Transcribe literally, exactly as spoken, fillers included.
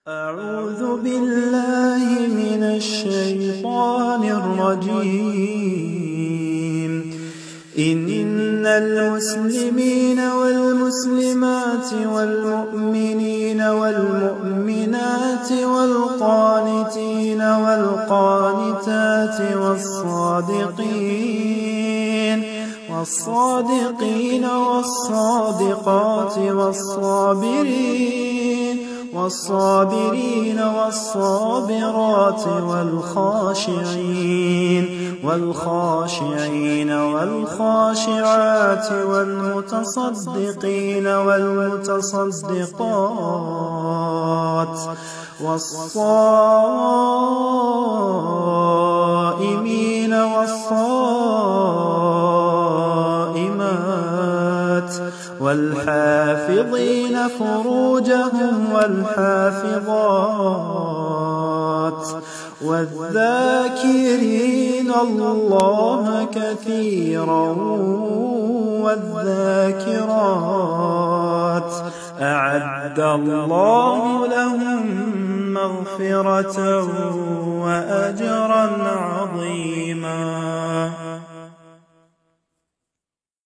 أعوذ بالله من الشيطان الرجيم. إن المسلمين والمسلمات والمؤمنين والمؤمنات والقانتين والقانتات والصادقين والصادقين والصادقات والصابرين والصابرين والصابرات والخاشعين والخاشعين والخاشعات والمتصدقين والمتصدقات والصائمين والصائمات والحافظين فروجهم والحافظات والذاكرين الله كثيرا والذاكرات أعد الله لهم مغفرة وأجرا عظيما.